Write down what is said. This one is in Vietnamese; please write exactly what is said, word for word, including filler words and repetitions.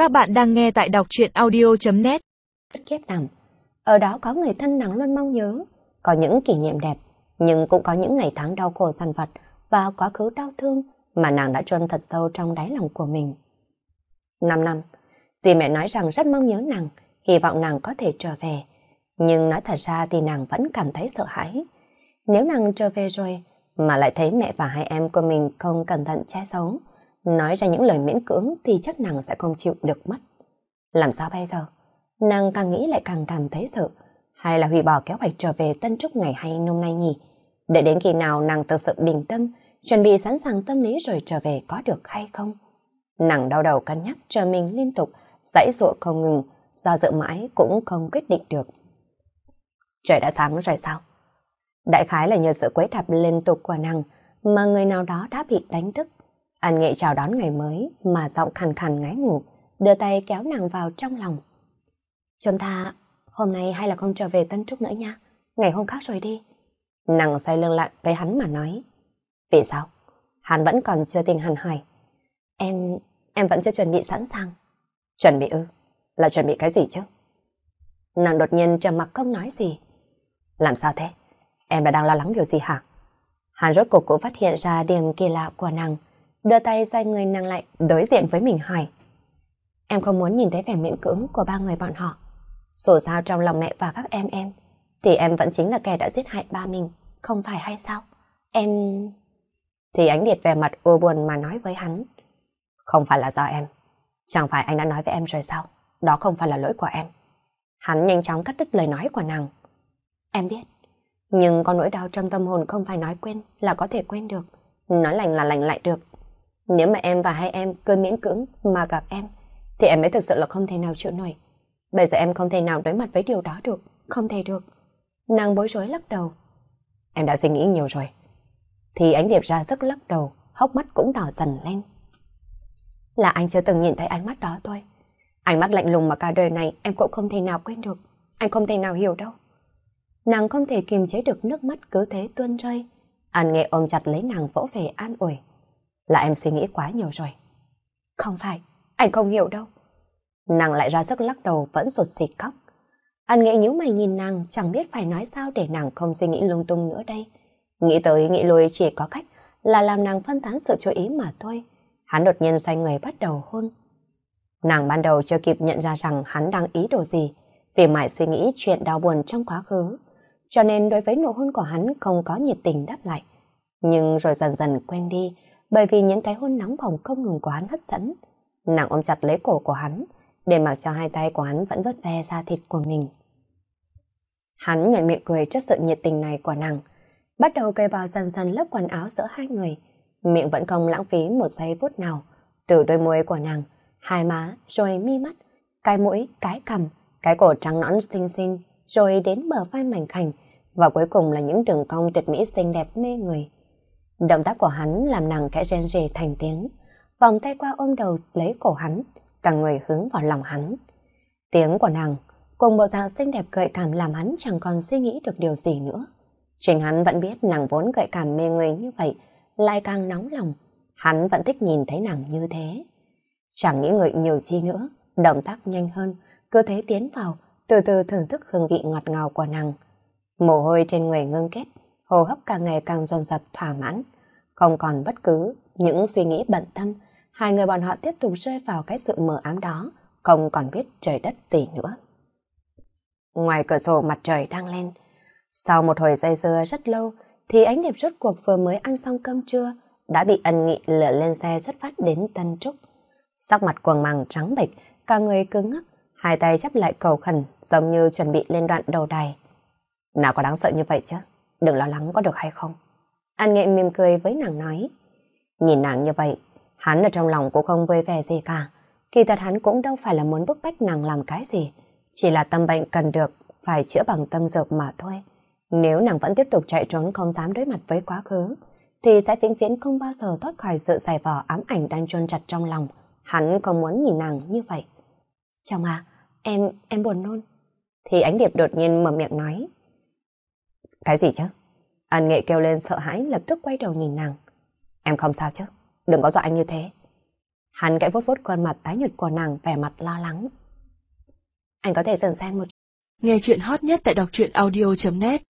Các bạn đang nghe tại đọc truyện audio.net. Kiếp nằm, ở đó có người thân nàng luôn mong nhớ, có những kỷ niệm đẹp, nhưng cũng có những ngày tháng đau khổ dằn vặt và quá khứ đau thương mà nàng đã chôn thật sâu trong đáy lòng của mình. Năm năm, tuy mẹ nói rằng rất mong nhớ nàng, hy vọng nàng có thể trở về, nhưng nói thật ra thì nàng vẫn cảm thấy sợ hãi. Nếu nàng trở về rồi mà lại thấy mẹ và hai em của mình không cẩn thận che giấu, nói ra những lời miễn cưỡng thì chắc nàng sẽ không chịu được mất. Làm sao bây giờ? Nàng càng nghĩ lại càng cảm thấy sợ. Hay là hủy bỏ kế hoạch trở về Tân Trúc ngày hay hôm nay nhỉ? Để đến khi nào nàng thực sự bình tâm, chuẩn bị sẵn sàng tâm lý rồi trở về có được hay không? Nàng đau đầu cân nhắc chờ mình liên tục, giãy giụa không ngừng, do dự mãi cũng không quyết định được. Trời đã sáng rồi sao? Đại khái là nhờ sự quấy rầy liên tục của nàng mà người nào đó đã bị đánh thức. An Nghệ chào đón ngày mới mà giọng khàn khàn ngái ngủ, đưa tay kéo nàng vào trong lòng. Chúng ta hôm nay hay là không trở về Tân Trúc nữa nha, ngày hôm khác rồi đi. Nàng xoay lưng lại với hắn mà nói. Vì sao? Hắn vẫn còn chưa tin hẳn hỏi. Em, em vẫn chưa chuẩn bị sẵn sàng. Chuẩn bị ư? Là chuẩn bị cái gì chứ? Nàng đột nhiên trầm mặc không nói gì. Làm sao thế? Em đã đang lo lắng điều gì hả? Hắn rốt cuộc cũng phát hiện ra điểm kỳ lạ của nàng, đưa tay xoay người nàng lại đối diện với mình hỏi. Em không muốn nhìn thấy vẻ miễn cưỡng của ba người bọn họ. Dù sao trong lòng mẹ và các em em, thì em vẫn chính là kẻ đã giết hại ba mình, không phải hay sao? Em... Thì Ánh Điệt về mặt u buồn mà nói với hắn. Không phải là do em. Chẳng phải anh đã nói với em rồi sao? Đó không phải là lỗi của em. Hắn nhanh chóng cắt đứt lời nói của nàng. Em biết, nhưng con nỗi đau trong tâm hồn không phải nói quên là có thể quên được. Nói lành là lành lại được. Nếu mà em và hai em cứ miễn cưỡng mà gặp em, thì em mới thực sự là không thể nào chịu nổi. Bây giờ em không thể nào đối mặt với điều đó được, không thể được. Nàng bối rối lắc đầu. Em đã suy nghĩ nhiều rồi. Thì Ánh Điệp ra sức lắc đầu, hốc mắt cũng đỏ dần lên. Là anh chưa từng nhìn thấy ánh mắt đó thôi. Ánh mắt lạnh lùng mà cả đời này em cũng không thể nào quên được. Anh không thể nào hiểu đâu. Nàng không thể kiềm chế được nước mắt cứ thế tuôn rơi. An Nghệ ôm chặt lấy nàng vỗ về an ủi. Là em suy nghĩ quá nhiều rồi. Không phải, anh không hiểu đâu. Nàng lại ra sức lắc đầu vẫn sụt sịt khóc. An Nghệ nhíu mày nhìn nàng chẳng biết phải nói sao để nàng không suy nghĩ lung tung nữa đây. Nghĩ tới nghĩ lui chỉ có cách là làm nàng phân tán sự chú ý mà thôi. Hắn đột nhiên xoay người bắt đầu hôn. Nàng ban đầu chưa kịp nhận ra rằng hắn đang ý đồ gì, vì mãi suy nghĩ chuyện đau buồn trong quá khứ, cho nên đối với nụ hôn của hắn không có nhiệt tình đáp lại. Nhưng rồi dần dần quen đi, bởi vì những cái hôn nóng bỏng không ngừng của hắn hấp dẫn. Nàng ôm chặt lấy cổ của hắn, để mặc cho hai tay của hắn vẫn vớt ve da thịt của mình. Hắn nhoẻn miệng cười trước sự nhiệt tình này của nàng, bắt đầu cởi bỏ dần dần lớp quần áo giữa hai người, miệng vẫn không lãng phí một giây phút nào, từ đôi môi của nàng, hai má, rồi mi mắt, cái mũi, cái cằm, cái cổ trắng nõn xinh xinh, rồi đến bờ vai mảnh khảnh, và cuối cùng là những đường cong tuyệt mỹ xinh đẹp mê người. Động tác của hắn làm nàng khẽ rên rỉ thành tiếng, vòng tay qua ôm đầu lấy cổ hắn, cả người hướng vào lòng hắn. Tiếng của nàng cùng bộ dạng xinh đẹp gợi cảm làm hắn chẳng còn suy nghĩ được điều gì nữa. Chính hắn vẫn biết nàng vốn gợi cảm mê người như vậy, lại càng nóng lòng. Hắn vẫn thích nhìn thấy nàng như thế. Chẳng nghĩ ngợi nhiều chi nữa, động tác nhanh hơn, cứ thế tiến vào, từ từ thưởng thức hương vị ngọt ngào của nàng. Mồ hôi trên người ngưng kết, hô hấp càng ngày càng dồn dập thỏa mãn. Không còn bất cứ những suy nghĩ bận tâm, hai người bọn họ tiếp tục rơi vào cái sự mờ ám đó, không còn biết trời đất gì nữa. Ngoài cửa sổ mặt trời đang lên. Sau một hồi dây dưa rất lâu, thì Ánh Điệp rốt cuộc vừa mới ăn xong cơm trưa, đã bị Ân Nghị lựa lên xe xuất phát đến Tân Trúc. Sắc mặt quầng màng trắng bệch, cả người cứng ngắc, hai tay chắp lại cầu khẩn, giống như chuẩn bị lên đoạn đầu đài. Nào có đáng sợ như vậy chứ, đừng lo lắng có được hay không? An Nghệ mỉm cười với nàng nói. Nhìn nàng như vậy, hắn ở trong lòng cũng không vui vẻ gì cả. Kỳ thật hắn cũng đâu phải là muốn bức bách nàng làm cái gì, chỉ là tâm bệnh cần được, phải chữa bằng tâm dược mà thôi. Nếu nàng vẫn tiếp tục chạy trốn không dám đối mặt với quá khứ, thì sẽ vĩnh viễn không bao giờ thoát khỏi sự giải vò ám ảnh đang chôn chặt trong lòng. Hắn không muốn nhìn nàng như vậy. Chồng à, em, em buồn nôn. Thì Ánh Điệp đột nhiên mở miệng nói. Cái gì chứ? An Nghệ kêu lên sợ hãi lập tức quay đầu nhìn nàng. Em không sao chứ? Đừng có dọa anh như thế. Hắn kẽ vuốt vuốt khuôn mặt tái nhợt của nàng, vẻ mặt lo lắng. Anh có thể dừng xe một chút. Nghe chuyện hot nhất tại đọc truyện audio chấm net